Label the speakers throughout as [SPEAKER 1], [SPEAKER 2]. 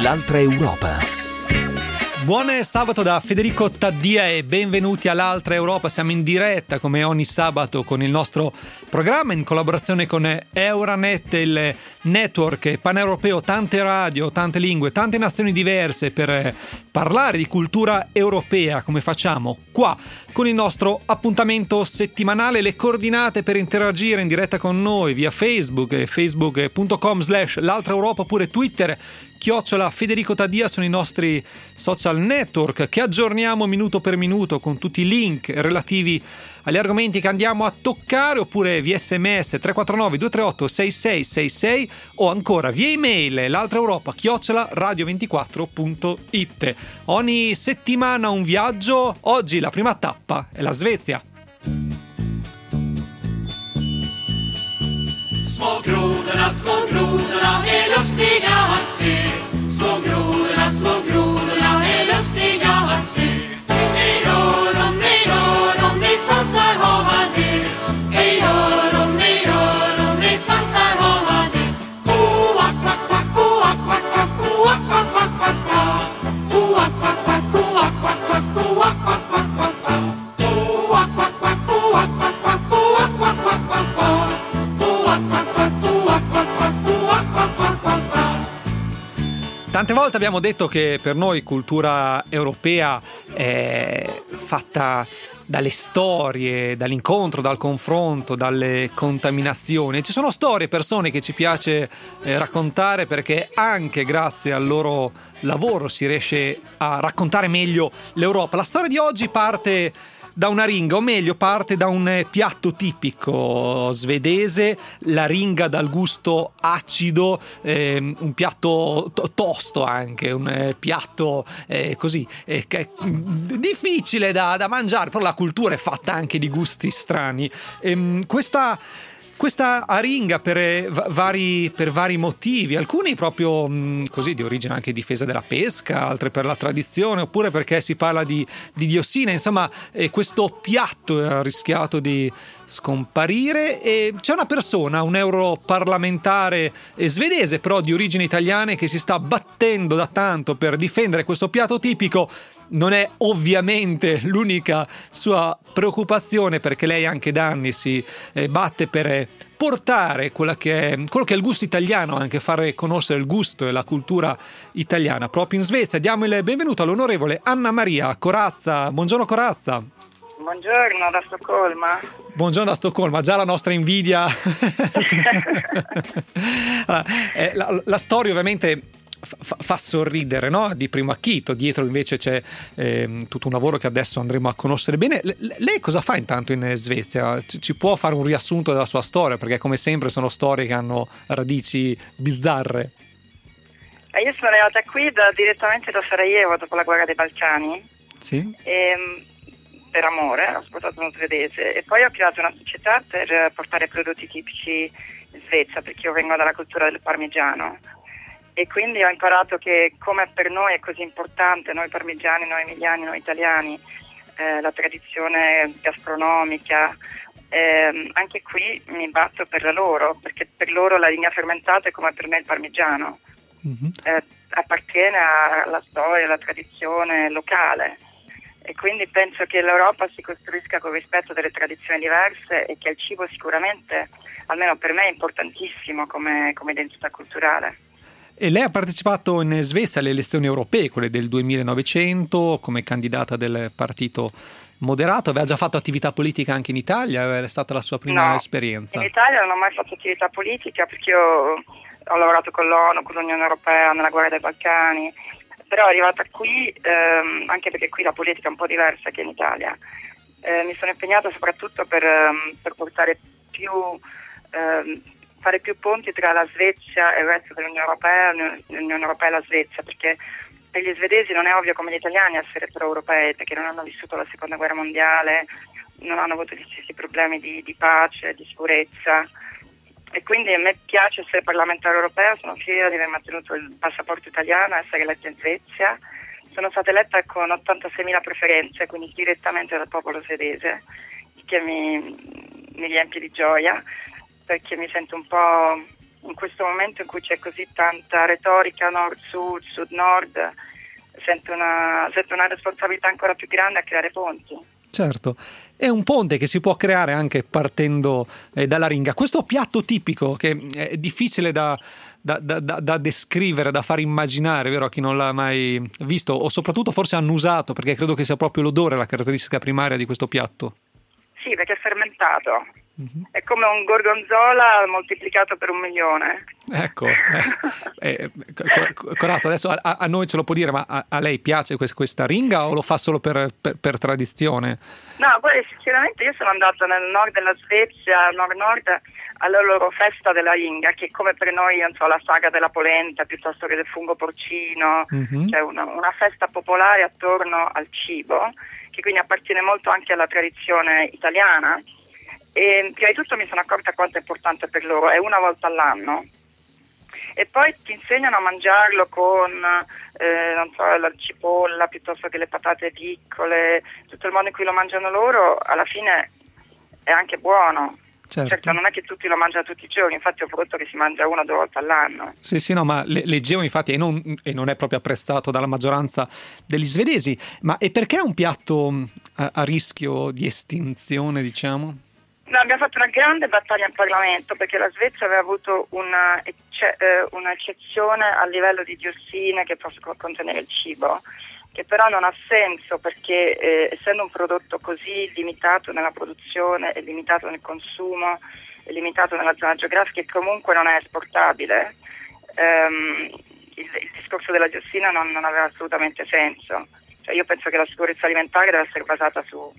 [SPEAKER 1] l'altra Europa.
[SPEAKER 2] Buon sabato da Federico Taddia e benvenuti all'altra Europa. Siamo in diretta come ogni sabato con il nostro programma in collaborazione con Euranet, il network paneuropeo, tante radio, tante lingue, tante nazioni diverse per parlare di cultura europea, come facciamo qua con il nostro appuntamento settimanale. Le coordinate per interagire in diretta con noi via Facebook, facebook.com/l'altra Europa, oppure Twitter @Federico Taddia sono i nostri social network che aggiorniamo minuto per minuto con tutti i link relativi agli argomenti che andiamo a toccare, oppure via SMS 349 238 6666 o ancora via email l'altra Europa @radio24.it. Ogni settimana un viaggio. Oggi la prima tappa è la Svezia.
[SPEAKER 3] Små grodorna är lustiga att se. Små grodorna är lustiga att se. Hej gör om de svansar hava det. Hej gör om de svansar hava det. Koak, quack, quack, koak, quack, quack, koak, quack, quack, quack, quack. Koak, quack, quack, koak, quack, quack, koak, quack, quack, quack, quack. Koak, quack, quack, koak, quack, quack, koak, quack, quack, quack, quack.
[SPEAKER 2] Tante volte abbiamo detto che per noi cultura europea è fatta dalle storie, dall'incontro, dal confronto, dalle contaminazioni. Ci sono storie, persone che ci piace raccontare, perché anche grazie al loro lavoro si riesce a raccontare meglio l'Europa. La storia di oggi parte da una ringa, o meglio parte da un piatto tipico svedese, la ringa dal gusto acido, un piatto tosto anche, un piatto così difficile da mangiare, però la cultura è fatta anche di gusti strani. Questa aringa per vari motivi, alcuni proprio così di origine anche difesa della pesca, altre per la tradizione, oppure perché si parla di diossina. Insomma, questo piatto ha rischiato di scomparire e c'è una persona, un europarlamentare svedese però di origini italiane, che si sta battendo da tanto per difendere questo piatto tipico. Non è ovviamente l'unica sua preoccupazione, perché lei anche da anni si batte per portare quello che è il gusto italiano, anche fare conoscere il gusto e la cultura italiana proprio in Svezia. Diamo il benvenuto all'onorevole Anna Maria Corazza. Buongiorno Corazza.
[SPEAKER 4] Buongiorno da Stoccolma.
[SPEAKER 2] Buongiorno da Stoccolma, già la nostra invidia. La storia ovviamente fa sorridere, no? Di primo acchito. Dietro invece c'è tutto un lavoro che adesso andremo a conoscere bene. Lei cosa fa intanto in Svezia? Ci può fare un riassunto della sua storia? Perché come sempre sono storie che hanno radici bizzarre.
[SPEAKER 4] Io sono arrivata qui direttamente da Sarajevo dopo la guerra dei Balcani.
[SPEAKER 2] Sì.
[SPEAKER 4] Per amore, ho sposato uno svedese e poi ho creato una società per portare prodotti tipici in Svezia, perché io vengo dalla cultura del parmigiano. E quindi ho imparato che, come per noi è così importante, noi parmigiani, noi emiliani, noi italiani, la tradizione gastronomica, anche qui mi batto per la loro, perché per loro la linea fermentata è come per me il parmigiano. Mm-hmm. Appartiene alla storia, alla tradizione locale. E quindi penso che l'Europa si costruisca con rispetto delle tradizioni diverse e che il cibo sicuramente, almeno per me, è importantissimo come identità culturale.
[SPEAKER 2] E lei ha partecipato in Svezia alle elezioni europee, quelle del 2900, come candidata del partito moderato. Aveva già fatto attività politica anche in Italia? È stata la sua prima esperienza?
[SPEAKER 4] In Italia non ho mai fatto attività politica, perché io ho lavorato con l'ONU, con l'Unione Europea, nella guerra dei Balcani. Però arrivata qui, anche perché qui la politica è un po' diversa che in Italia, mi sono impegnata soprattutto per portare fare più ponti tra la Svezia e il resto dell'Unione Europea, l'Unione Europea e la Svezia, perché per gli svedesi non è ovvio come gli italiani essere pro-europei, perché non hanno vissuto la seconda guerra mondiale, non hanno avuto gli stessi problemi di pace, di sicurezza. E quindi a me piace essere parlamentare europea, sono fiera di aver mantenuto il passaporto italiano, essere eletta in Svezia. Sono stata eletta con 86.000 preferenze, quindi direttamente dal popolo svedese, che mi riempie di gioia, perché mi sento un po' in questo momento in cui c'è così tanta retorica nord-sud, sud-nord, sento una responsabilità ancora più grande a creare ponti.
[SPEAKER 2] Certo, è un ponte che si può creare anche partendo dalla ringa. Questo piatto tipico che è difficile da descrivere, da far immaginare, vero, a chi non l'ha mai visto o soprattutto forse annusato, perché credo che sia proprio l'odore la caratteristica primaria di questo piatto.
[SPEAKER 4] Sì, perché è fermentato. È come un gorgonzola moltiplicato per 1.000.000.
[SPEAKER 2] Ecco, Corazza, adesso a noi ce lo può dire, ma a lei piace questa ringa o lo fa solo per tradizione?
[SPEAKER 4] No, poi sinceramente io sono andata nel nord della Svezia, nord-nord, alla loro festa della ringa, che come per noi, non so, la saga della polenta piuttosto che del fungo porcino, cioè una festa popolare attorno al cibo, che quindi appartiene molto anche alla tradizione italiana. E prima di tutto mi sono accorta quanto è importante per loro, è una volta all'anno. E poi ti insegnano a mangiarlo con non so, la cipolla piuttosto che le patate piccole, tutto il modo in cui lo mangiano loro, alla fine è anche buono. Certo, non è che tutti lo mangiano tutti i giorni, infatti è un prodotto che si mangia 1 o 2 volte all'anno.
[SPEAKER 2] Sì, no, ma leggevo infatti, e non è proprio apprezzato dalla maggioranza degli svedesi, ma e perché è un piatto a rischio di estinzione, diciamo?
[SPEAKER 4] No, abbiamo fatto una grande battaglia in Parlamento perché la Svezia aveva avuto un'eccezione a livello di diossine che possono contenere il cibo, che però non ha senso perché essendo un prodotto così limitato nella produzione e limitato nel consumo e limitato nella zona geografica e comunque non è esportabile, il discorso della diossina non aveva assolutamente senso. Cioè io penso che la sicurezza alimentare deve essere basata su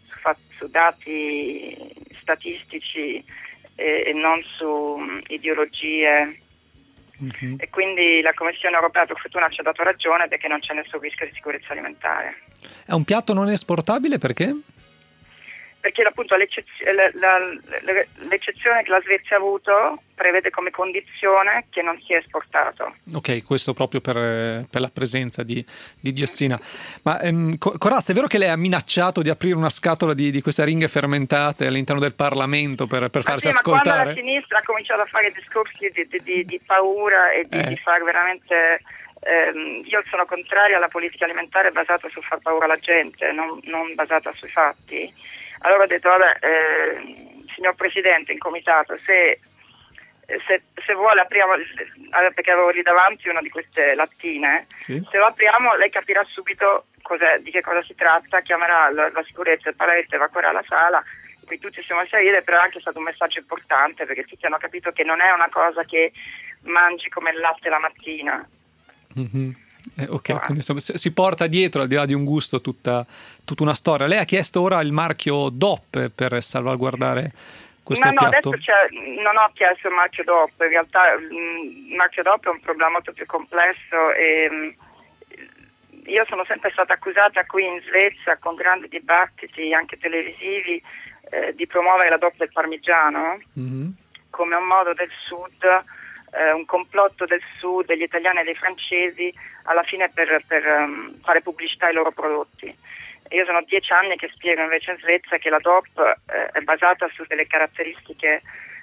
[SPEAKER 4] dati statistici e non su ideologie. E quindi la Commissione europea per fortuna ci ha dato ragione perché non c'è nessun rischio di sicurezza alimentare.
[SPEAKER 2] È un piatto non esportabile perché?
[SPEAKER 4] Perché appunto l'eccezione che la Svezia ha avuto prevede come condizione che non sia esportato.
[SPEAKER 2] Ok, questo proprio per la presenza di diossina. Ma Corazza, è vero che lei ha minacciato di aprire una scatola di queste ringhe fermentate all'interno del Parlamento per farsi ascoltare?
[SPEAKER 4] Ma quando la sinistra ha cominciato a fare discorsi di paura e di far veramente... io sono contraria alla politica alimentare basata sul far paura alla gente, non basata sui fatti. Allora ho detto, signor Presidente, in comitato, se vuole apriamo, perché avevo lì davanti una di queste lattine, sì. Se lo apriamo lei capirà subito di che cosa si tratta, chiamerà la sicurezza, il Parlamento, evacuerà la sala, qui tutti siamo a salire, però è anche stato un messaggio importante perché tutti hanno capito che non è una cosa che mangi come il latte la mattina. Mm-hmm.
[SPEAKER 2] Ok, quindi insomma, si porta dietro, al di là di un gusto, tutta una storia. Lei ha chiesto ora il marchio DOP per salvaguardare questo piatto?
[SPEAKER 4] No, adesso non ho chiesto il marchio DOP, in realtà il marchio DOP è un problema molto più complesso e io sono sempre stata accusata qui in Svezia con grandi dibattiti anche televisivi di promuovere la DOP del parmigiano come un modo del sud, un complotto del sud, degli italiani e dei francesi alla fine per fare pubblicità ai loro prodotti. E io sono 10 anni che spiego invece in Svezia che la DOP è basata su delle caratteristiche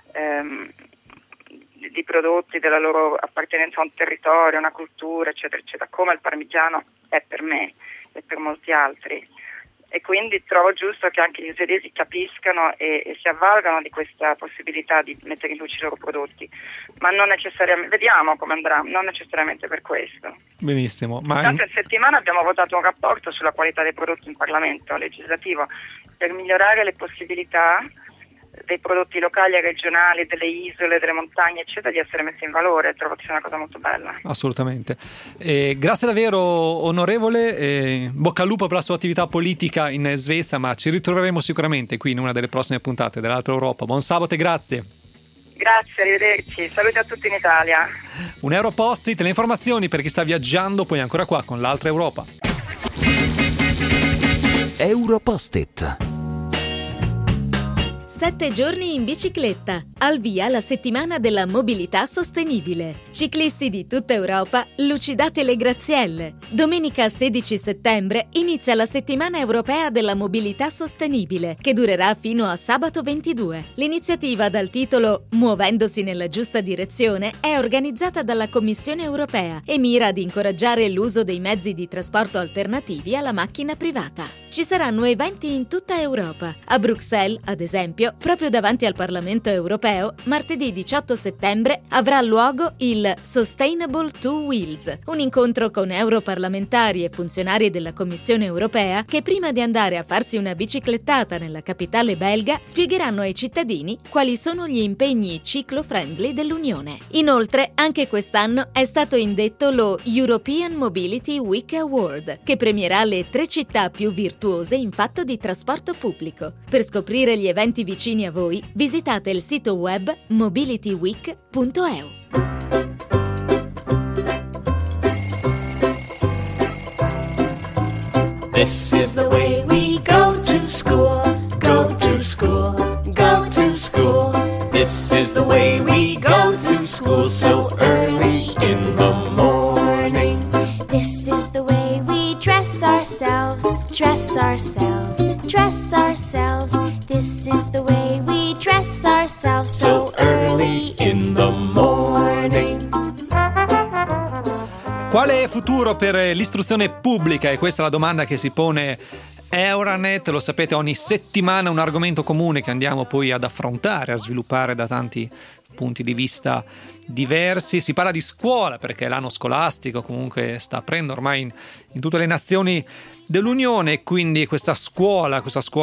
[SPEAKER 4] di prodotti, della loro appartenenza a un territorio, una cultura, eccetera, eccetera, come il parmigiano è per me e per molti altri. E quindi trovo giusto che anche gli svedesi capiscano e si avvalgano di questa possibilità di mettere in luce i loro prodotti, ma non necessariamente, vediamo come andrà, non necessariamente per questo.
[SPEAKER 2] Benissimo.
[SPEAKER 4] Intanto in settimana abbiamo votato un rapporto sulla qualità dei prodotti in Parlamento legislativo per migliorare le possibilità dei prodotti locali e regionali, delle isole, delle montagne, eccetera, di essere messi in valore. Trovo che sia una cosa molto bella.
[SPEAKER 2] Assolutamente. Grazie davvero, onorevole. Bocca al lupo per la sua attività politica in Svezia, ma ci ritroveremo sicuramente qui in una delle prossime puntate dell'Altra Europa. Buon sabato e grazie.
[SPEAKER 4] Grazie, arrivederci. Saluti a tutti in Italia.
[SPEAKER 2] Un Europost-it, le informazioni per chi sta viaggiando, poi ancora qua con l'Altra Europa.
[SPEAKER 1] Europost-it.
[SPEAKER 5] 7 giorni in bicicletta.
[SPEAKER 1] Al via la settimana della mobilità sostenibile. Ciclisti di tutta Europa, lucidate le grazielle. Domenica 16 settembre inizia la settimana europea della mobilità sostenibile, che durerà fino a sabato 22. L'iniziativa dal titolo Muovendosi nella giusta direzione è organizzata dalla Commissione europea e mira ad incoraggiare l'uso dei mezzi di trasporto alternativi alla macchina privata. Ci saranno eventi in tutta Europa. A Bruxelles, ad esempio, proprio davanti al Parlamento europeo, martedì 18 settembre avrà luogo il Sustainable Two Wheels, un incontro con europarlamentari e funzionari della Commissione europea che prima di andare a farsi una biciclettata nella capitale belga spiegheranno ai cittadini quali sono gli impegni ciclo-friendly dell'Unione. Inoltre, anche quest'anno è stato indetto lo European Mobility Week Award, che premierà le 3 città più virtuose in fatto di trasporto pubblico. Per scoprire gli eventi vicini a voi, visitate il sito web mobilityweek.eu.
[SPEAKER 3] This is the way we go to school, go to school, go to school. This is the way we go to school so early in the morning.
[SPEAKER 5] This is the way we dress ourselves, dress ourselves, dress ourselves. This is the way we dress ourselves
[SPEAKER 3] So early in the morning.
[SPEAKER 2] Quale futuro per l'istruzione pubblica? E questa è la domanda che si pone Euranet. Lo sapete, ogni settimana un argomento comune che andiamo poi ad affrontare, a sviluppare da tanti punti di vista diversi. Si parla di scuola perché l'anno scolastico comunque sta aprendo ormai in tutte le nazioni dell'Unione, quindi questa scuola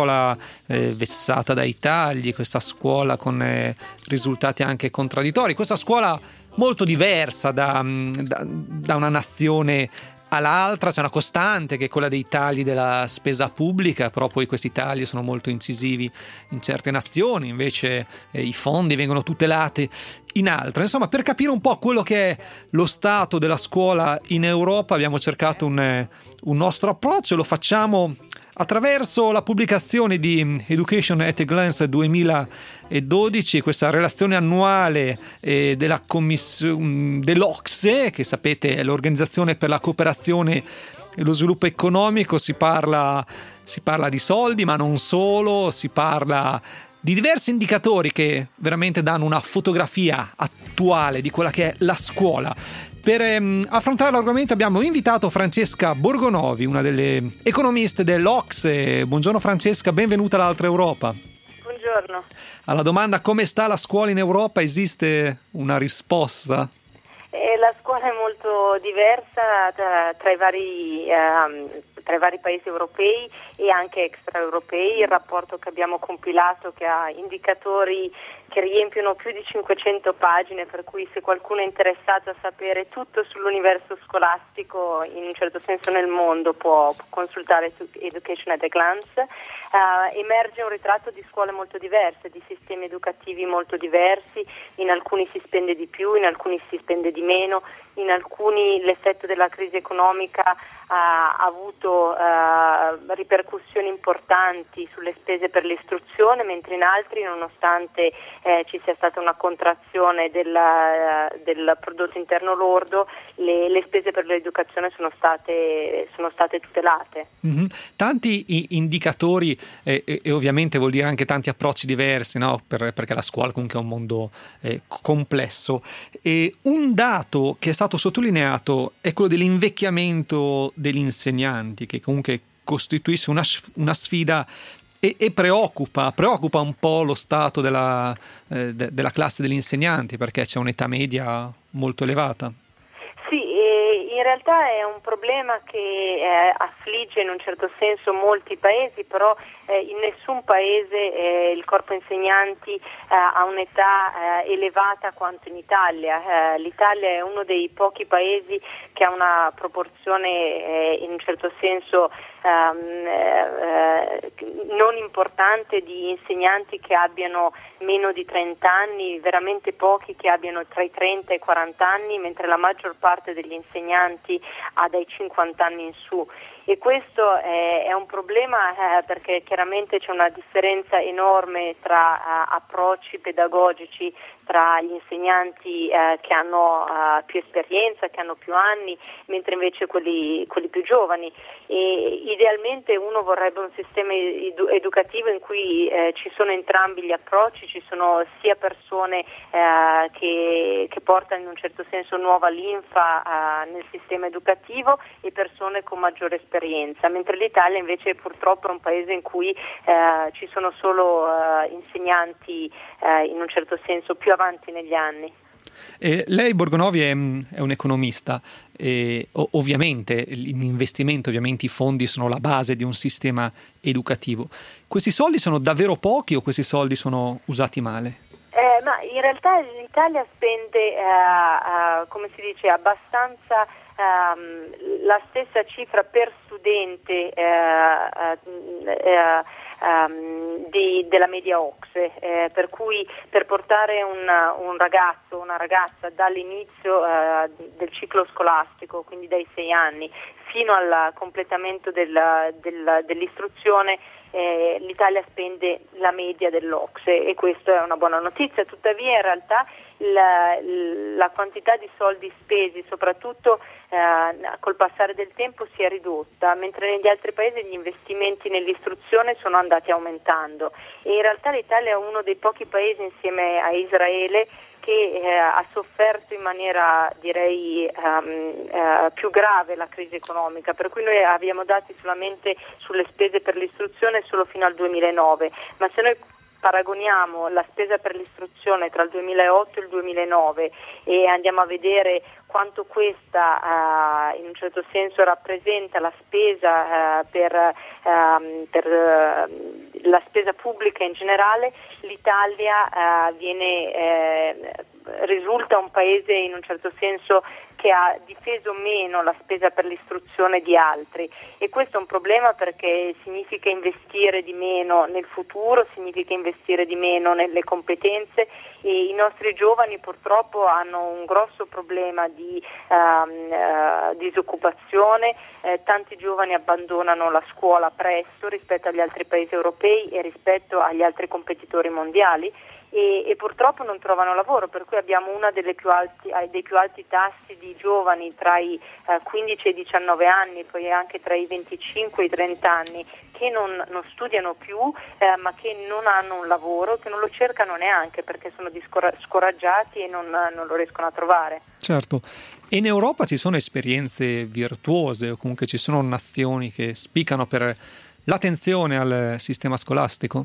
[SPEAKER 2] vessata dai tagli, questa scuola con risultati anche contraddittori, questa scuola molto diversa da una nazione all'altra. C'è una costante che è quella dei tagli della spesa pubblica, però poi questi tagli sono molto incisivi in certe nazioni, invece i fondi vengono tutelati in altre. Insomma, per capire un po' quello che è lo stato della scuola in Europa abbiamo cercato un nostro approccio. Lo facciamo attraverso la pubblicazione di Education at a Glance 2012, questa relazione annuale della dell'OCSE, che sapete è l'Organizzazione per la Cooperazione e lo Sviluppo Economico. Si parla di soldi, ma non solo, si parla di diversi indicatori che veramente danno una fotografia attuale di quella che è la scuola. Per affrontare l'argomento abbiamo invitato Francesca Borgonovi, una delle economiste dell'OCSE. Buongiorno Francesca, benvenuta all'Altra Europa.
[SPEAKER 4] Buongiorno.
[SPEAKER 2] Alla domanda come sta la scuola in Europa esiste una risposta?
[SPEAKER 6] La scuola è molto diversa tra i vari paesi europei e anche extraeuropei. Il rapporto che abbiamo compilato, che ha indicatori che riempiono più di 500 pagine, per cui se qualcuno è interessato a sapere tutto sull'universo scolastico in un certo senso nel mondo può consultare su Education at a Glance. Emerge un ritratto di scuole molto diverse, di sistemi educativi molto diversi. In alcuni si spende di più, in alcuni si spende di meno, in alcuni l'effetto della crisi economica ha avuto ripercussioni importanti sulle spese per l'istruzione, mentre in altri, nonostante ci sia stata una contrazione del prodotto interno lordo, le spese per l'educazione sono state tutelate.
[SPEAKER 2] Mm-hmm. Tanti indicatori e ovviamente vuol dire anche tanti approcci diversi, no? Perché la scuola comunque è un mondo complesso. E un dato che è stato sottolineato è quello dell'invecchiamento degli insegnanti, che comunque costituisce una sfida e preoccupa un po' lo stato della classe degli insegnanti, perché c'è un'età media molto elevata.
[SPEAKER 6] Sì, in realtà è un problema che affligge in un certo senso molti paesi, però in nessun paese il corpo insegnanti ha un'età elevata quanto in Italia. L'Italia è uno dei pochi paesi che ha una proporzione in un certo senso non importante di insegnanti che abbiano meno di 30 anni, veramente pochi che abbiano tra i 30 e i 40 anni, mentre la maggior parte degli insegnanti ha dai 50 anni in su. e questo è un problema perché chiaramente c'è una differenza enorme tra approcci pedagogici tra gli insegnanti che hanno più esperienza, che hanno più anni, mentre invece quelli più giovani. E idealmente uno vorrebbe un sistema educativo in cui ci sono entrambi gli approcci, ci sono sia persone che portano in un certo senso nuova linfa nel sistema educativo e persone con maggiore esperienza, mentre l'Italia invece purtroppo è un paese in cui ci sono solo insegnanti in un certo senso più avanti negli anni.
[SPEAKER 2] Lei, Borgonovi, è un economista e ovviamente l'investimento, ovviamente i fondi sono la base di un sistema educativo. Questi soldi sono davvero pochi o questi soldi sono usati male?
[SPEAKER 6] Ma in realtà l'Italia spende, come si dice, abbastanza la stessa cifra per studente della media OCSE, per cui per portare un ragazzo o una ragazza dall'inizio del ciclo scolastico, quindi dai 6 anni, fino al completamento dell'istruzione, l'Italia spende la media dell'OCSE e questa è una buona notizia. Tuttavia in realtà la quantità di soldi spesi, soprattutto col passare del tempo, si è ridotta, mentre negli altri paesi gli investimenti nell'istruzione sono andati aumentando e in realtà l'Italia è uno dei pochi paesi insieme a Israele che ha sofferto in maniera direi più grave la crisi economica, per cui noi abbiamo dati solamente sulle spese per l'istruzione solo fino al 2009, ma se noi paragoniamo la spesa per l'istruzione tra il 2008 e il 2009 e andiamo a vedere quanto questa in un certo senso rappresenta la spesa per la spesa pubblica in generale, l'Italia risulta un paese in un certo senso che ha difeso meno la spesa per l'istruzione di altri e questo è un problema perché significa investire di meno nel futuro, significa investire di meno nelle competenze e i nostri giovani purtroppo hanno un grosso problema di disoccupazione, tanti giovani abbandonano la scuola presto rispetto agli altri paesi europei e rispetto agli altri competitori mondiali e purtroppo non trovano lavoro, per cui abbiamo una dei più alti tassi di giovani tra i 15 e i 19 anni, poi anche tra i 25 e i 30 anni che non studiano più ma che non hanno un lavoro, che non lo cercano neanche perché sono scoraggiati e non lo riescono a trovare.
[SPEAKER 2] Certo, e in Europa ci sono esperienze virtuose o comunque ci sono nazioni che spiccano per l'attenzione al sistema scolastico?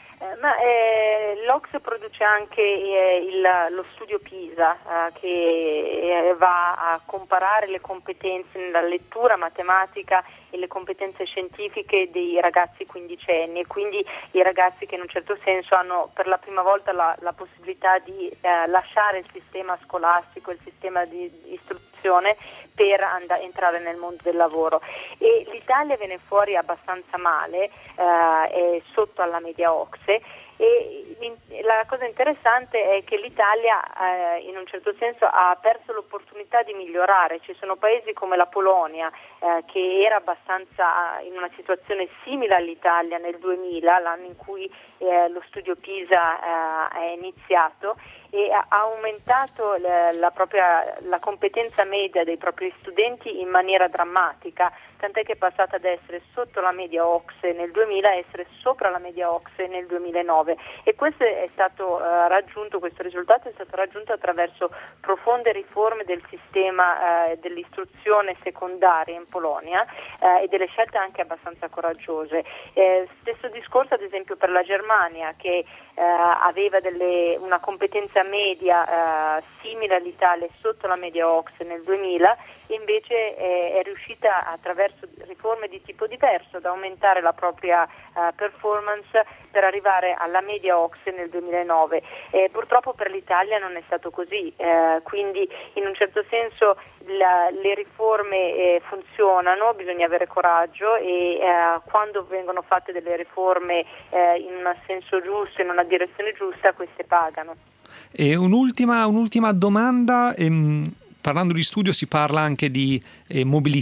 [SPEAKER 6] L'Ocse produce anche lo studio PISA che va a comparare le competenze nella lettura, matematica e le competenze scientifiche dei ragazzi quindicenni e quindi i ragazzi che in un certo senso hanno per la prima volta la possibilità di lasciare il sistema scolastico, il sistema di istruzione per entrare nel mondo del lavoro e l'Italia viene fuori abbastanza male, è sotto alla media OCSE e la cosa interessante è che l'Italia in un certo senso ha perso l'opportunità di migliorare. Ci sono paesi come la Polonia che era abbastanza in una situazione simile all'Italia nel 2000, l'anno in cui lo studio PISA è iniziato e ha aumentato la competenza media dei propri studenti in maniera drammatica, tant'è che è passata ad essere sotto la media OCSE nel 2000 a essere sopra la media OCSE nel 2009 e questo risultato è stato raggiunto attraverso profonde riforme del sistema dell'istruzione secondaria in Polonia e delle scelte anche abbastanza coraggiose. Stesso discorso ad esempio per la Germania che aveva una competenza media simile all'Italia sotto la media OCSE nel 2000 e invece è riuscita attraverso riforme di tipo diverso ad aumentare la propria performance per arrivare alla media OCSE nel 2009. Purtroppo per l'Italia non è stato così, quindi in un certo senso le riforme funzionano, bisogna avere coraggio e quando vengono fatte delle riforme in un senso giusto, in una direzione giusta, queste pagano.
[SPEAKER 2] E un'ultima domanda, parlando di studio si parla anche di mobilità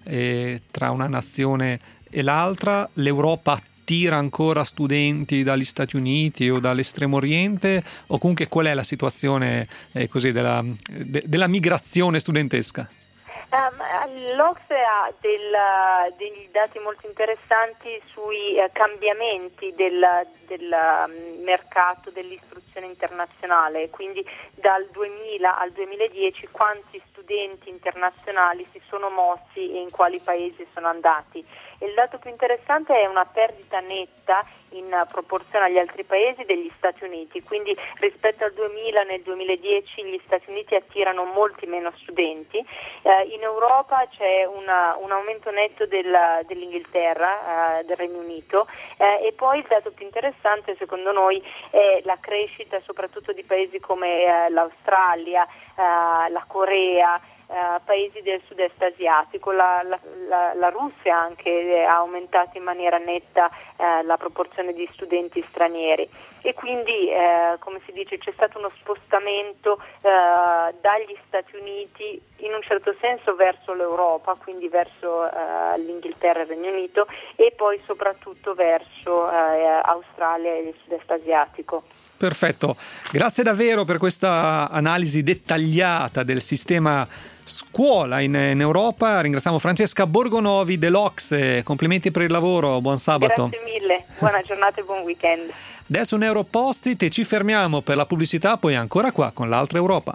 [SPEAKER 2] tra una nazione e l'altra? L'Europa attira ancora studenti dagli Stati Uniti o dall'estremo oriente, o comunque qual è la situazione così della migrazione studentesca?
[SPEAKER 6] L'Ocse ha degli dati molto interessanti sui cambiamenti del mercato dell'istruzione internazionale, quindi dal 2000 al 2010 quanti studenti internazionali si sono mossi e in quali paesi sono andati. E il dato più interessante è una perdita netta in proporzione agli altri paesi degli Stati Uniti, quindi rispetto al 2000 nel 2010 gli Stati Uniti attirano molti meno studenti. In Europa c'è un aumento netto dell'Inghilterra, del Regno Unito, e poi il dato più interessante secondo noi è la crescita soprattutto di paesi come l'Australia, la Corea, paesi del sud-est asiatico. La Russia anche ha aumentato in maniera netta la proporzione di studenti stranieri, e quindi come si dice c'è stato uno spostamento dagli Stati Uniti in un certo senso verso l'Europa, quindi verso l'Inghilterra e il Regno Unito, e poi soprattutto verso Australia e il sud-est asiatico.
[SPEAKER 2] Perfetto, grazie davvero per questa analisi dettagliata del sistema scuola in Europa. Ringraziamo Francesca Borgonovi dell'Ocse, complimenti per il lavoro, buon sabato.
[SPEAKER 6] Grazie mille, buona giornata e buon weekend.
[SPEAKER 2] Adesso un Europost-it e ci fermiamo per la pubblicità, poi ancora qua con l'altra Europa.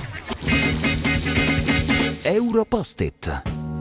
[SPEAKER 7] Europost-it.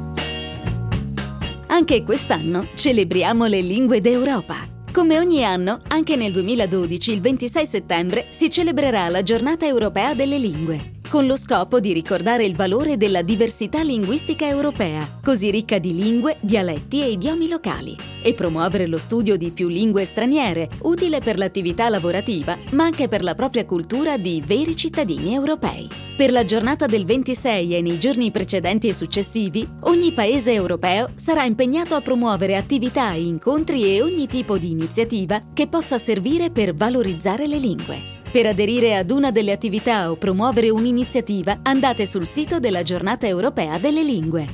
[SPEAKER 1] Anche quest'anno celebriamo le lingue d'Europa. Come ogni anno, anche nel 2012, il 26 settembre, si celebrerà la Giornata Europea delle Lingue, con lo scopo di ricordare il valore della diversità linguistica europea, così ricca di lingue, dialetti e idiomi locali, e promuovere lo studio di più lingue straniere, utile per l'attività lavorativa, ma anche per la propria cultura di veri cittadini europei. Per la giornata del 26 e nei giorni precedenti e successivi, ogni paese europeo sarà impegnato a promuovere attività e incontri e ogni tipo di iniziativa che possa servire per valorizzare le lingue. Per aderire ad una delle attività o promuovere un'iniziativa, andate sul sito della Giornata Europea delle Lingue,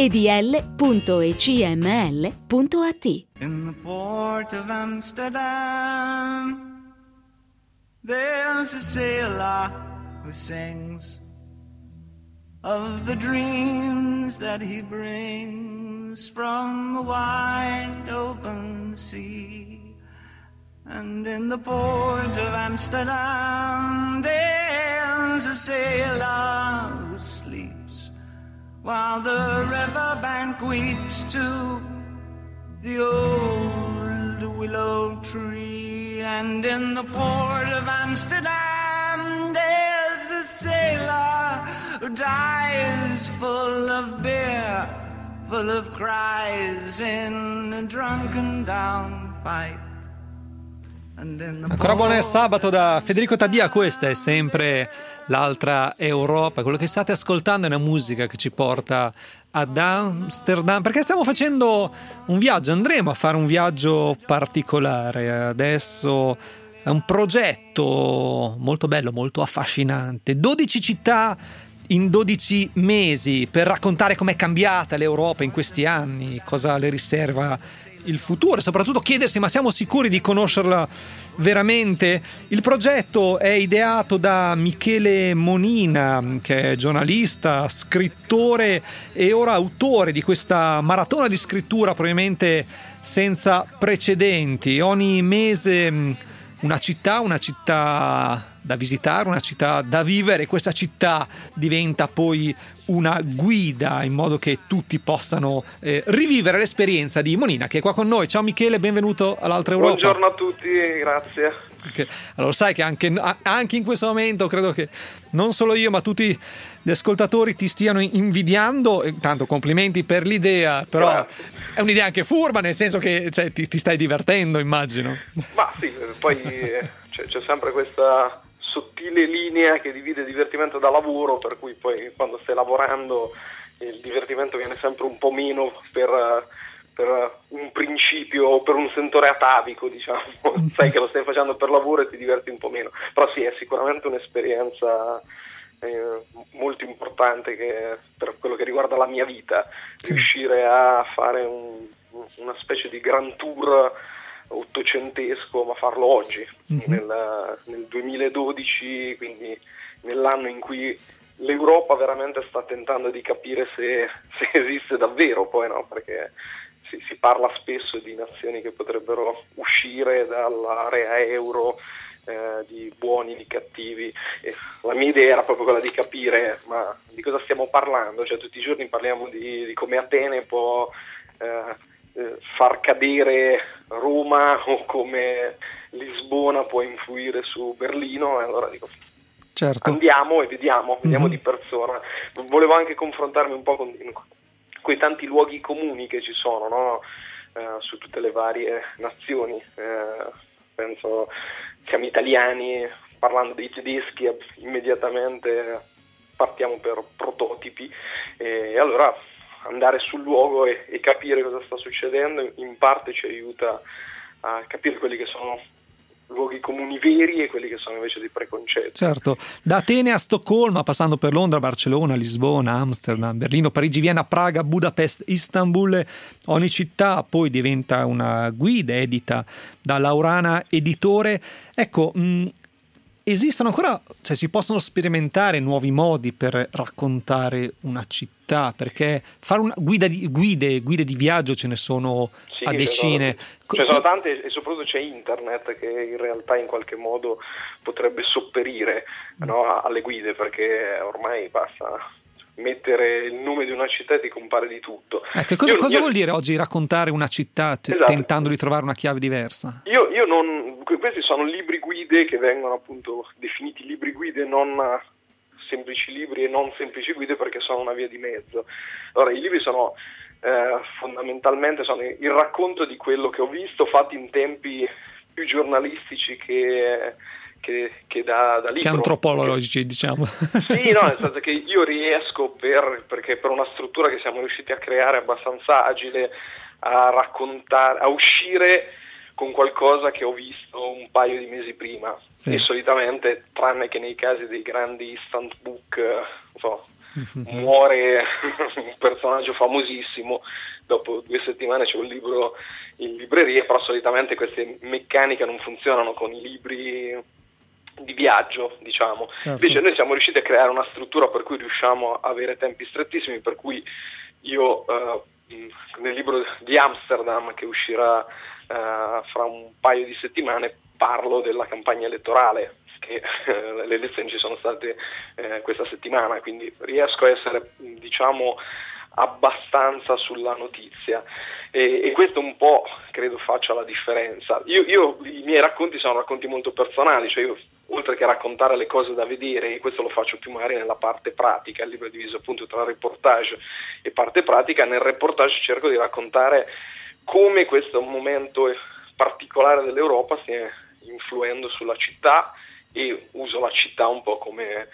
[SPEAKER 1] edl.ecml.at.
[SPEAKER 8] In the port of Amsterdam, there's a sailor who sings of the dreams that he brings from a wide open sea. And in the port of Amsterdam, there's a sailor who sleeps while the riverbank weeps to the old willow tree. And in the port of Amsterdam, there's a sailor who dies full of beer, full of cries in a drunken down fight.
[SPEAKER 2] Ancora buon sabato da Federico Taddia, questa è sempre l'altra Europa. Quello che state ascoltando è una musica che ci porta ad Amsterdam, perché stiamo facendo un viaggio, andremo a fare un viaggio particolare. Adesso è un progetto molto bello, molto affascinante, 12 città in 12 mesi, per raccontare com'è cambiata l'Europa in questi anni, cosa le riserva il futuro, e soprattutto chiedersi: ma siamo sicuri di conoscerla veramente? Il progetto è ideato da Michele Monina, che è giornalista, scrittore e ora autore di questa maratona di scrittura probabilmente senza precedenti. Ogni mese una città da visitare, una città da vivere, e questa città diventa poi una guida in modo che tutti possano rivivere l'esperienza di Monina, che è qua con noi. Ciao Michele, benvenuto all'altra Europa.
[SPEAKER 9] Buongiorno a tutti, grazie.
[SPEAKER 2] Allora, sai che anche in questo momento credo che non solo io ma tutti gli ascoltatori ti stiano invidiando. Tanto complimenti per l'idea, però grazie. È un'idea anche furba, nel senso che ti stai divertendo, immagino.
[SPEAKER 9] Ma sì, poi c'è sempre questa sottile linea che divide divertimento da lavoro, per cui poi quando stai lavorando il divertimento viene sempre un po' meno per un principio o per un sentore atavico, diciamo. Sai che lo stai facendo per lavoro e ti diverti un po' meno, però sì, è sicuramente un'esperienza molto importante importante per quello che riguarda la mia vita, riuscire a fare una specie di grand tour ottocentesco, ma farlo oggi, nel 2012, quindi nell'anno in cui l'Europa veramente sta tentando di capire se esiste davvero, poi no, perché si parla spesso di nazioni che potrebbero uscire dall'area euro, di buoni, di cattivi. E la mia idea era proprio quella di capire, ma di cosa stiamo parlando? Cioè, tutti i giorni parliamo di come Atene può far cadere Roma, o come Lisbona può influire su Berlino, e allora dico, certo, andiamo e vediamo di persona. Volevo anche confrontarmi un po' con quei tanti luoghi comuni che ci sono, no? Su tutte le varie nazioni. Penso, siamo italiani, parlando dei tedeschi immediatamente partiamo per prototipi, e allora andare sul luogo e capire cosa sta succedendo in parte ci aiuta a capire quelli che sono luoghi comuni veri e quelli che sono invece dei preconcetti.
[SPEAKER 2] Certo, da Atene a Stoccolma, passando per Londra, Barcellona, Lisbona, Amsterdam, Berlino, Parigi, Vienna, Praga, Budapest, Istanbul, ogni città poi diventa una guida edita da Laurana Editore. Ecco, esistono ancora, cioè si possono sperimentare nuovi modi per raccontare una città, perché fare una guide di viaggio ce ne sono a decine.
[SPEAKER 9] Ce ne sono tante, e soprattutto c'è internet che in realtà in qualche modo potrebbe sopperire, no, alle guide, perché ormai basta mettere il nome di una città e ti compare di tutto.
[SPEAKER 2] Ecco, cosa vuol dire oggi raccontare una città tentando di trovare una chiave diversa?
[SPEAKER 9] Io non, questi sono libri guide che vengono appunto definiti libri guide, non semplici libri e non semplici guide, perché sono una via di mezzo. Allora, i libri sono fondamentalmente sono il racconto di quello che ho visto, fatti in tempi più giornalistici che da libro.
[SPEAKER 2] Che antropologici, diciamo.
[SPEAKER 9] Sì, no, nel senso che io riesco, perché per una struttura che siamo riusciti a creare abbastanza agile, a raccontare, a uscire con qualcosa che ho visto un paio di mesi prima. Sì. E solitamente, tranne che nei casi dei grandi instant book, muore un personaggio famosissimo, dopo 2 settimane c'è un libro in libreria, però solitamente queste meccaniche non funzionano con i libri di viaggio, diciamo. Certo. Invece noi siamo riusciti a creare una struttura per cui riusciamo a avere tempi strettissimi, per cui io nel libro di Amsterdam, che uscirà fra un paio di settimane, parlo della campagna elettorale, che le elezioni ci sono state questa settimana, quindi riesco a essere, diciamo, abbastanza sulla notizia, e questo un po' credo faccia la differenza. Io i miei racconti sono racconti molto personali, cioè io, oltre che raccontare le cose da vedere, e questo lo faccio più magari nella parte pratica, il libro è diviso appunto tra reportage e parte pratica. Nel reportage cerco di raccontare come questo momento particolare dell'Europa stia influendo sulla città, e uso la città un po' come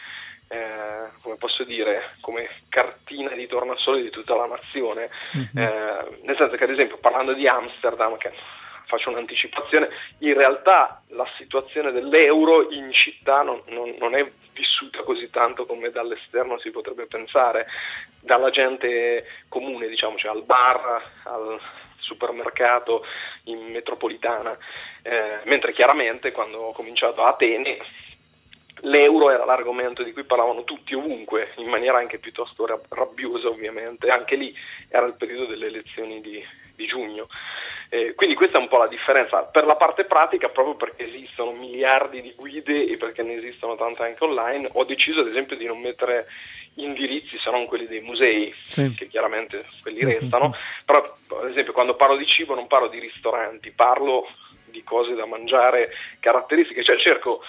[SPEAKER 9] posso dire, come cartina di tornasole di tutta la nazione. Nel senso che, ad esempio, parlando di Amsterdam, che faccio un'anticipazione, in realtà la situazione dell'euro in città non è vissuta così tanto come dall'esterno si potrebbe pensare, dalla gente comune, diciamo, cioè al bar, al supermercato, in metropolitana, mentre chiaramente quando ho cominciato a Atene l'euro era l'argomento di cui parlavano tutti ovunque, in maniera anche piuttosto rabbiosa, ovviamente. Anche lì era il periodo delle elezioni di giugno. Quindi questa è un po' la differenza. Per la parte pratica, proprio perché esistono miliardi di guide e perché ne esistono tante anche online, ho deciso ad esempio di non mettere indirizzi se non quelli dei musei, sì, che chiaramente quelli restano. Però ad esempio quando parlo di cibo non parlo di ristoranti, parlo di cose da mangiare caratteristiche, cioè cerco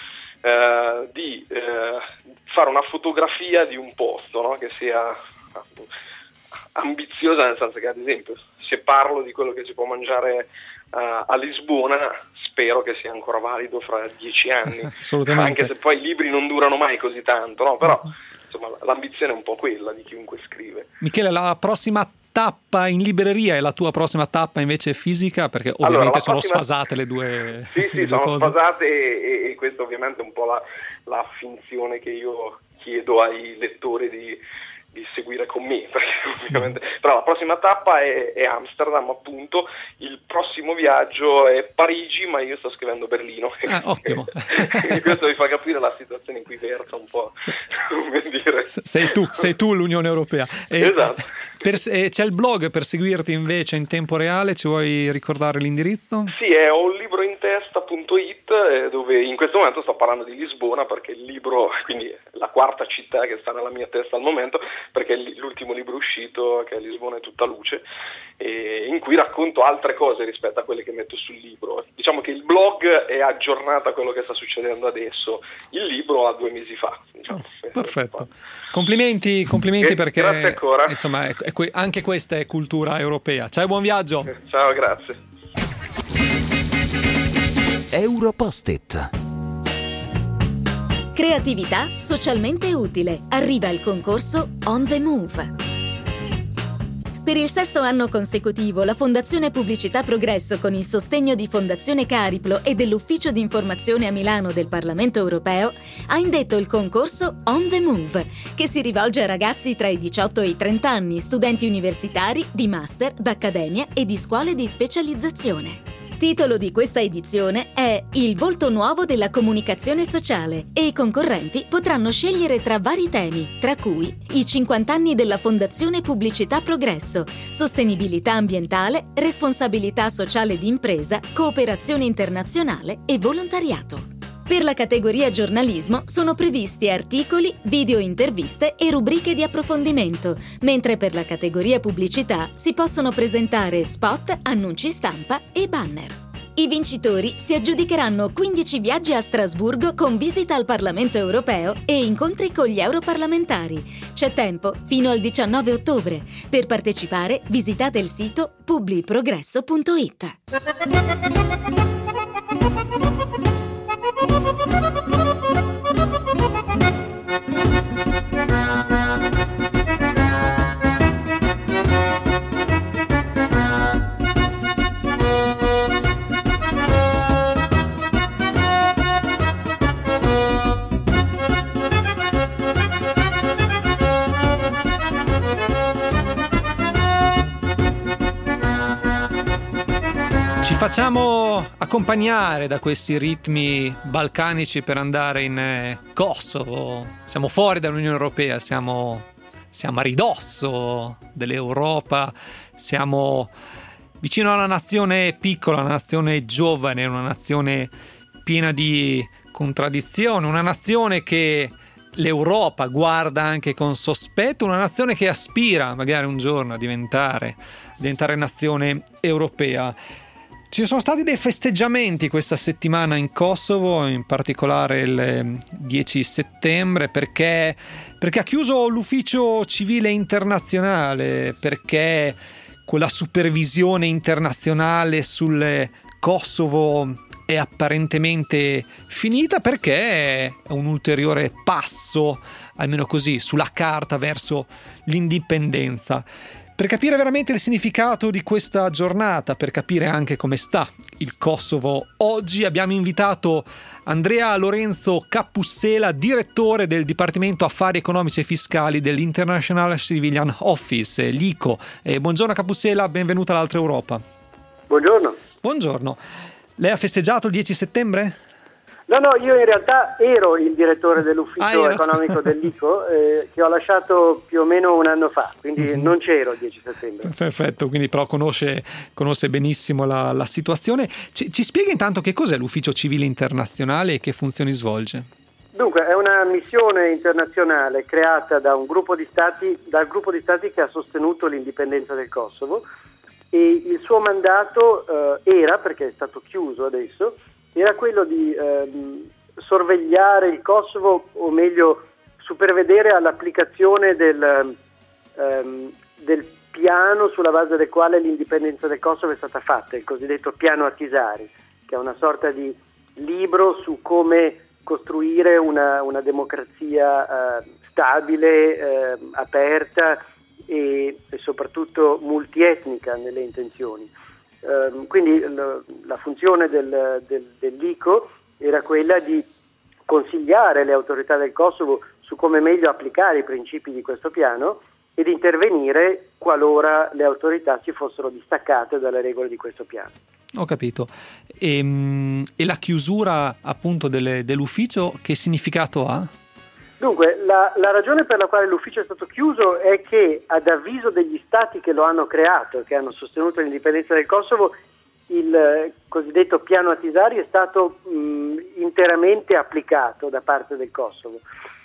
[SPEAKER 9] di fare una fotografia di un posto, no? Che sia ambiziosa, nel senso che, ad esempio, se parlo di quello che si può mangiare a Lisbona, spero che sia ancora valido fra 10 anni,
[SPEAKER 2] assolutamente,
[SPEAKER 9] anche se poi i libri non durano mai così tanto, no? Però insomma l'ambizione è un po' quella di chiunque scrive.
[SPEAKER 2] Michele, la prossima tappa in libreria e la tua prossima tappa invece fisica, perché ovviamente sono sfasate le due.
[SPEAKER 9] Sì, sono sfasate, e questo ovviamente è un po' la finzione che io chiedo ai lettori di seguire con me, perché ovviamente, però la prossima tappa è Amsterdam, appunto. Il prossimo viaggio è Parigi, ma io sto scrivendo Berlino.
[SPEAKER 2] Ottimo.
[SPEAKER 9] Questo vi fa capire la situazione in cui versa un po'. Come dire.
[SPEAKER 2] Sei tu l'Unione Europea.
[SPEAKER 9] Esatto.
[SPEAKER 2] C'è il blog per seguirti invece in tempo reale, ci vuoi ricordare l'indirizzo?
[SPEAKER 9] Sì, è unlibrointesta.it, dove in questo momento sto parlando di Lisbona, perché il libro, quindi la quarta città che sta nella mia testa al momento, perché l'ultimo libro uscito, che è Lisbona è tutta luce, in cui racconto altre cose rispetto a quelle che metto sul libro. Diciamo che il blog è aggiornato a quello che sta succedendo adesso, il libro a 2 mesi fa. Diciamo.
[SPEAKER 2] Perfetto. Complimenti perché
[SPEAKER 9] grazie ancora.
[SPEAKER 2] Insomma anche questa è cultura europea. Ciao, buon viaggio.
[SPEAKER 9] Ciao, grazie.
[SPEAKER 7] Europost-it.
[SPEAKER 1] Creatività socialmente utile. Arriva il concorso On the Move. Per il 6º anno consecutivo, la Fondazione Pubblicità Progresso, con il sostegno di Fondazione Cariplo e dell'Ufficio di Informazione a Milano del Parlamento Europeo, ha indetto il concorso On the Move, che si rivolge a ragazzi tra i 18 e i 30 anni, studenti universitari, di master, d'accademia e di scuole di specializzazione. Titolo di questa edizione è Il volto nuovo della comunicazione sociale e i concorrenti potranno scegliere tra vari temi, tra cui i 50 anni della Fondazione Pubblicità Progresso, sostenibilità ambientale, responsabilità sociale di impresa, cooperazione internazionale e volontariato. Per la categoria giornalismo sono previsti articoli, video interviste e rubriche di approfondimento, mentre per la categoria pubblicità si possono presentare spot, annunci stampa e banner. I vincitori si aggiudicheranno 15 viaggi a Strasburgo con visita al Parlamento Europeo e incontri con gli europarlamentari. C'è tempo fino al 19 ottobre. Per partecipare visitate il sito publiprogresso.it.
[SPEAKER 2] Ci facciamo accompagnare da questi ritmi balcanici per andare in Kosovo. Siamo fuori dall'Unione Europea, siamo a ridosso dell'Europa, siamo vicino a una nazione piccola, una nazione giovane, una nazione piena di contraddizioni, una nazione che l'Europa guarda anche con sospetto, una nazione che aspira magari un giorno a diventare nazione europea. Ci sono stati dei festeggiamenti questa settimana in Kosovo, in particolare il 10 settembre, perché ha chiuso l'ufficio civile internazionale, perché quella supervisione internazionale sul Kosovo è apparentemente finita, perché è un ulteriore passo, almeno così, sulla carta verso l'indipendenza. Per capire veramente il significato di questa giornata, per capire anche come sta il Kosovo oggi, abbiamo invitato Andrea Lorenzo Cappussela, direttore del Dipartimento Affari Economici e Fiscali dell'International Civilian Office, l'ICO. Buongiorno Cappussela, benvenuta all'Altra Europa. Buongiorno. Lei ha festeggiato il 10 settembre?
[SPEAKER 10] No, io in realtà ero il direttore dell'ufficio economico dell'ICO, che ho lasciato più o meno un anno fa, quindi non c'ero il 10 settembre.
[SPEAKER 2] Perfetto, quindi però conosce benissimo la situazione. Ci spiega intanto che cos'è l'Ufficio Civile Internazionale e che funzioni svolge?
[SPEAKER 10] Dunque, è una missione internazionale creata da un gruppo di stati, dal gruppo di stati che ha sostenuto l'indipendenza del Kosovo, e il suo mandato era, perché è stato chiuso adesso, era quello di sorvegliare il Kosovo, o meglio supervedere all'applicazione del piano sulla base del quale l'indipendenza del Kosovo è stata fatta, il cosiddetto piano Ahtisaari, che è una sorta di libro su come costruire una democrazia stabile, aperta e soprattutto multietnica nelle intenzioni. Quindi la funzione dell'ICO era quella di consigliare le autorità del Kosovo su su come meglio applicare i principi di questo piano ed intervenire qualora le autorità si fossero distaccate dalle regole di questo piano.
[SPEAKER 2] Ho capito. E la chiusura appunto dell'ufficio che significato ha?
[SPEAKER 10] Dunque, la ragione per la quale l'ufficio è stato chiuso è che, ad avviso degli stati che lo hanno creato e che hanno sostenuto l'indipendenza del Kosovo, il cosiddetto piano Ahtisaari è stato interamente applicato da parte del Kosovo.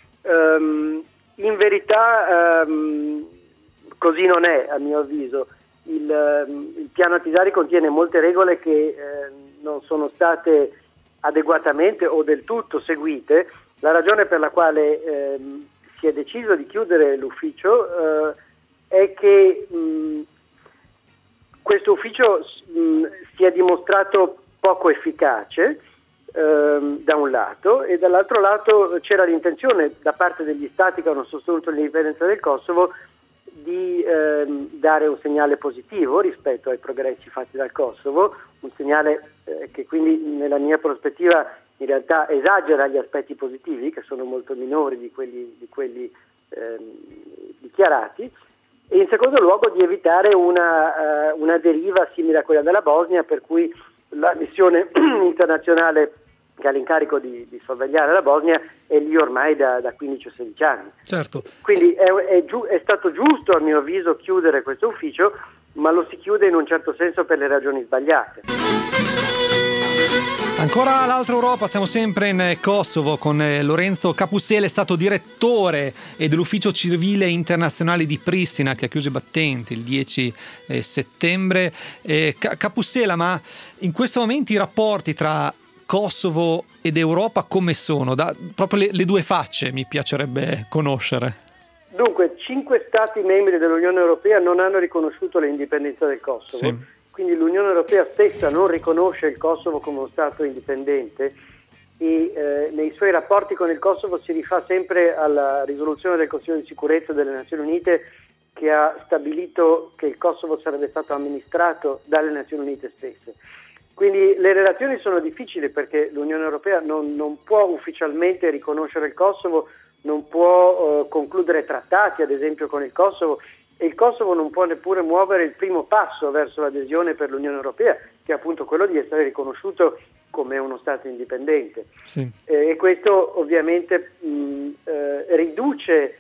[SPEAKER 10] In verità così non è, a mio avviso. Il piano Ahtisaari contiene molte regole che non sono state adeguatamente o del tutto seguite. La ragione per la quale si è deciso di chiudere l'ufficio è che questo ufficio si è dimostrato poco efficace da un lato, e dall'altro lato c'era l'intenzione da parte degli stati che hanno sostenuto l'indipendenza del Kosovo di dare un segnale positivo rispetto ai progressi fatti dal Kosovo, un segnale che quindi nella mia prospettiva in realtà esagera gli aspetti positivi, che sono molto minori di quelli dichiarati, e in secondo luogo di evitare una deriva simile a quella della Bosnia, per cui la missione internazionale che ha l'incarico di sorvegliare la Bosnia è lì ormai da 15 o 16 anni.
[SPEAKER 2] Certo.
[SPEAKER 10] Quindi è stato giusto, a mio avviso, chiudere questo ufficio, ma lo si chiude in un certo senso per le ragioni sbagliate.
[SPEAKER 2] Ancora l'altra Europa, siamo sempre in Kosovo con Lorenzo Capusela, è stato direttore dell'Ufficio Civile Internazionale di Pristina, che ha chiuso i battenti il 10 settembre. Capusela, ma in questo momento i rapporti tra Kosovo ed Europa come sono? Proprio le due facce mi piacerebbe conoscere.
[SPEAKER 10] Dunque, 5 stati membri dell'Unione Europea non hanno riconosciuto l'indipendenza del Kosovo. Sì. Quindi l'Unione Europea stessa non riconosce il Kosovo come uno Stato indipendente e nei suoi rapporti con il Kosovo si rifà sempre alla risoluzione del Consiglio di Sicurezza delle Nazioni Unite, che ha stabilito che il Kosovo sarebbe stato amministrato dalle Nazioni Unite stesse. Quindi le relazioni sono difficili perché l'Unione Europea non può ufficialmente riconoscere il Kosovo, non può concludere trattati, ad esempio, con il Kosovo, e il Kosovo non può neppure muovere il primo passo verso l'adesione per l'Unione Europea, che è appunto quello di essere riconosciuto come uno Stato indipendente.
[SPEAKER 2] Sì.
[SPEAKER 10] E questo ovviamente riduce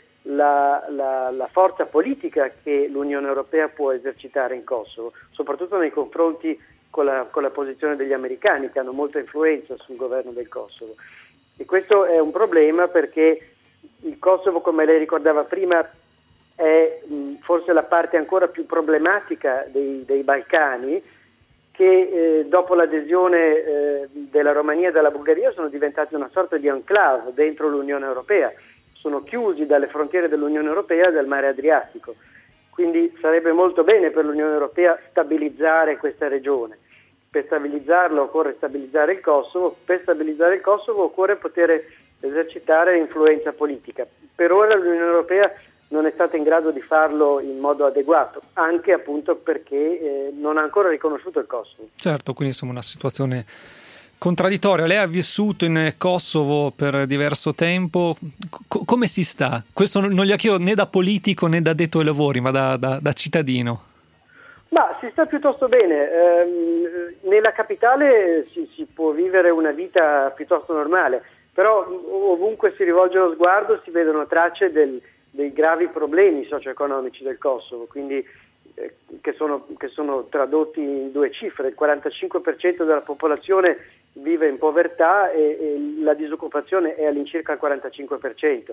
[SPEAKER 10] la forza politica che l'Unione Europea può esercitare in Kosovo, soprattutto nei confronti con la posizione degli americani, che hanno molta influenza sul governo del Kosovo. E questo è un problema perché il Kosovo, come lei ricordava prima, è forse la parte ancora più problematica dei Balcani, che dopo l'adesione della Romania e della Bulgaria sono diventati una sorta di enclave dentro l'Unione Europea, sono chiusi dalle frontiere dell'Unione Europea e del mare Adriatico. Quindi sarebbe molto bene per l'Unione Europea stabilizzare questa regione. Per stabilizzarlo occorre stabilizzare il Kosovo, per stabilizzare il Kosovo occorre poter esercitare influenza politica. Per ora l'Unione Europea non è stata in grado di farlo in modo adeguato, anche appunto perché non ha ancora riconosciuto il Kosovo.
[SPEAKER 2] Certo, quindi insomma una situazione contraddittoria. Lei ha vissuto in Kosovo per diverso tempo, come si sta? Questo non glielo chiedo né da politico né da addetto ai lavori, ma da cittadino.
[SPEAKER 10] Ma si sta piuttosto bene. Nella capitale si può vivere una vita piuttosto normale, però ovunque si rivolge lo sguardo si vedono tracce dei gravi problemi socio-economici del Kosovo, quindi che sono tradotti in due cifre. Il 45% della popolazione vive in povertà e la disoccupazione è all'incirca il 45%.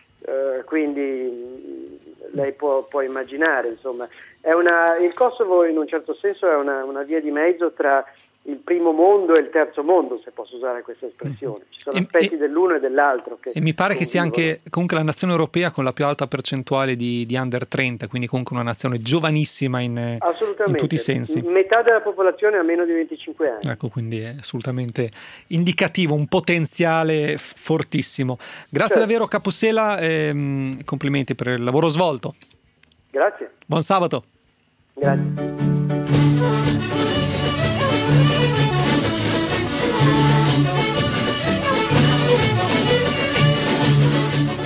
[SPEAKER 10] Quindi lei può immaginare, insomma, il Kosovo in un certo senso è una via di mezzo tra il primo mondo e il terzo mondo, se posso usare questa espressione. Ci sono aspetti dell'uno e dell'altro. E
[SPEAKER 2] mi pare che sia anche comunque la nazione europea con la più alta percentuale di under 30, quindi comunque una nazione giovanissima in tutti i sensi.
[SPEAKER 10] Metà della popolazione ha meno di 25 anni.
[SPEAKER 2] Ecco, quindi è assolutamente indicativo, un potenziale fortissimo. Grazie davvero Capusela, complimenti per il lavoro svolto.
[SPEAKER 10] Grazie.
[SPEAKER 2] Buon sabato.
[SPEAKER 10] Grazie.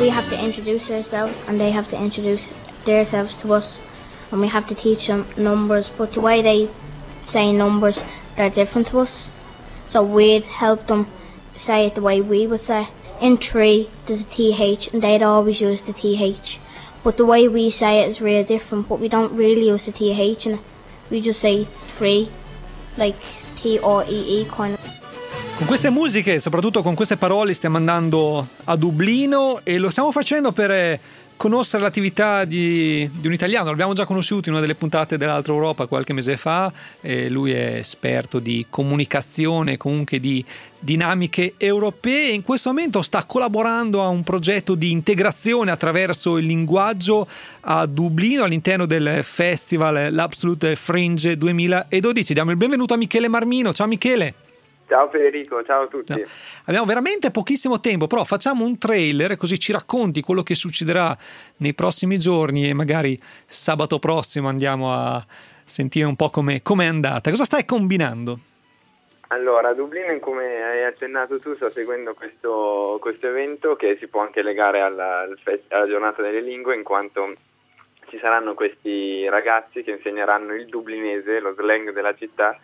[SPEAKER 11] we have to introduce ourselves and they have to introduce themselves to us, and we have to teach them numbers, but the way they say numbers, they're different to us, so we'd help them say it the way we would say. In 3 there's a TH and they'd always use the TH, but the way we say it is really different, but we don't really use the TH in it, we just say 3 like T-R-E-E kind of.
[SPEAKER 2] Con queste musiche, soprattutto con queste parole, stiamo andando a Dublino e lo stiamo facendo per conoscere l'attività di un italiano. L'abbiamo già conosciuto in una delle puntate dell'Altra Europa qualche mese fa. Lui è esperto di comunicazione, comunque di dinamiche europee, e in questo momento sta collaborando a un progetto di integrazione attraverso il linguaggio a Dublino all'interno del festival l'Absolute Fringe 2012. Diamo il benvenuto a Michele Marmino. Ciao Michele.
[SPEAKER 12] Ciao Federico, ciao a tutti.
[SPEAKER 2] Abbiamo veramente pochissimo tempo, però facciamo un trailer così ci racconti quello che succederà nei prossimi giorni e magari sabato prossimo andiamo a sentire un po' come è andata. Cosa stai combinando?
[SPEAKER 12] Allora, Dublino, come hai accennato tu, sta seguendo questo evento che si può anche legare alla giornata delle lingue, in quanto ci saranno questi ragazzi che insegneranno il dublinese, lo slang della città,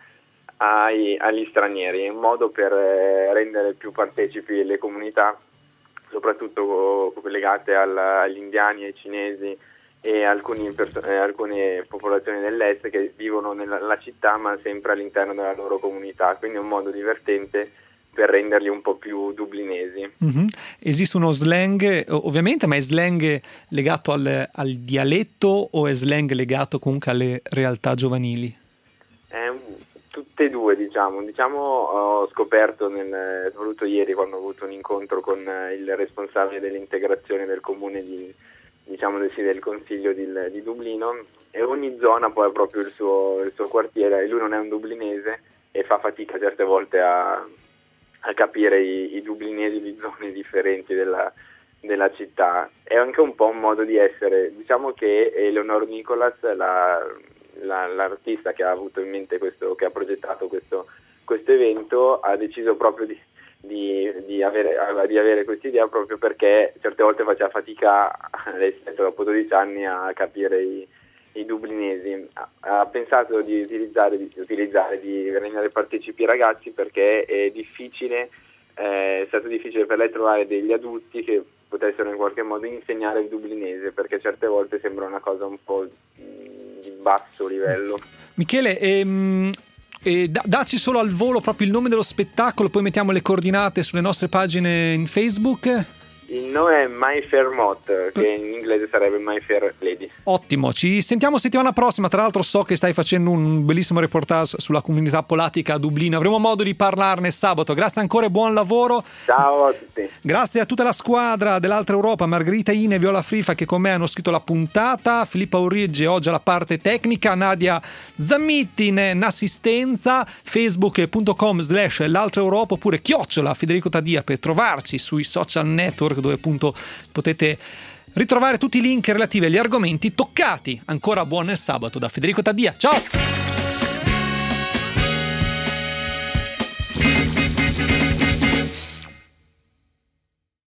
[SPEAKER 12] agli stranieri, in modo per rendere più partecipi le comunità, soprattutto legate agli indiani, ai cinesi e alcune popolazioni dell'est che vivono nella città ma sempre all'interno della loro comunità, quindi è un modo divertente per renderli un po' più dublinesi. Mm-hmm.
[SPEAKER 2] Esiste uno slang ovviamente, ma è slang legato al dialetto o è slang legato comunque alle realtà giovanili?
[SPEAKER 12] Tutte e due, diciamo ho scoperto soprattutto ieri quando ho avuto un incontro con il responsabile dell'integrazione del comune del consiglio di Dublino, e ogni zona poi ha proprio il suo quartiere, e lui non è un dublinese e fa fatica certe volte a capire i dublinesi di zone differenti della città. È anche un po' un modo di essere, diciamo che Eleonor Nicholas, l'artista che ha avuto in mente che ha progettato questo evento, ha deciso proprio di avere questa idea proprio perché certe volte faceva fatica, lei stessa dopo 12 anni, a capire i dublinesi. Ha pensato di utilizzare di rendere partecipi i ragazzi perché è stato difficile per lei trovare degli adulti che potessero in qualche modo insegnare il dublinese, perché certe volte sembra una cosa un po' di basso livello.
[SPEAKER 2] Michele, dacci solo al volo proprio il nome dello spettacolo, poi mettiamo le coordinate sulle nostre pagine in Facebook.
[SPEAKER 12] Il nome è My Fair Moth, che in inglese sarebbe My Fair Lady.
[SPEAKER 2] Ottimo, ci sentiamo settimana prossima. Tra l'altro so che stai facendo un bellissimo reportage sulla comunità polacca a Dublino, avremo modo di parlarne sabato. Grazie ancora e buon lavoro.
[SPEAKER 12] Ciao a tutti.
[SPEAKER 2] Grazie a tutta la squadra dell'Altra Europa, Margherita Ine e Viola Frifa che con me hanno scritto la puntata, Filippa Urrigge oggi alla parte tecnica, Nadia Zammittin in assistenza, facebook.com/l'Altra Europa oppure @Federico Taddia per trovarci sui social network, dove appunto potete ritrovare tutti i link relativi agli argomenti toccati. Ancora buon sabato da Federico Taddia, ciao!